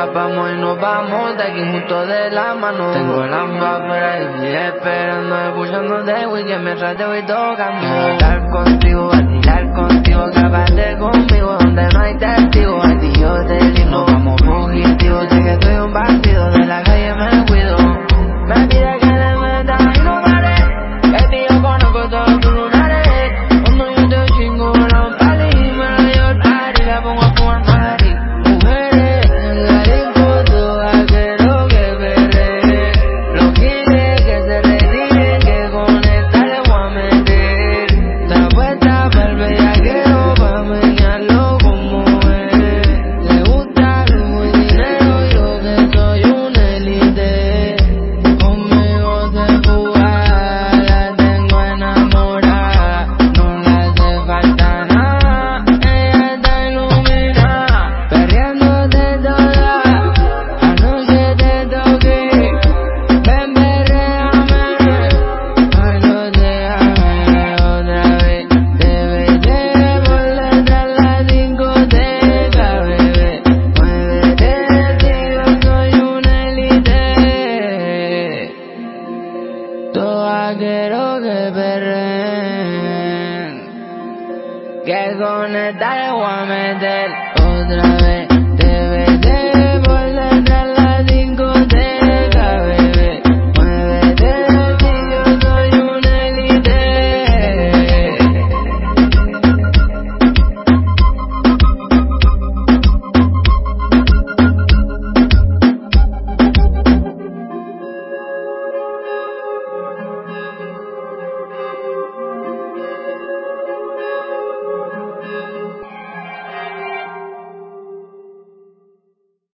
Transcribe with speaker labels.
Speaker 1: escapamos y nos vamos de aquí juntos de la mano. Tengo el amba afuera y esperando, escuchándote, güey, que mientras te voy tocando. Hablar contigo, vacilar contigo, grabarte conmigo donde no hay testigos. A ti yo te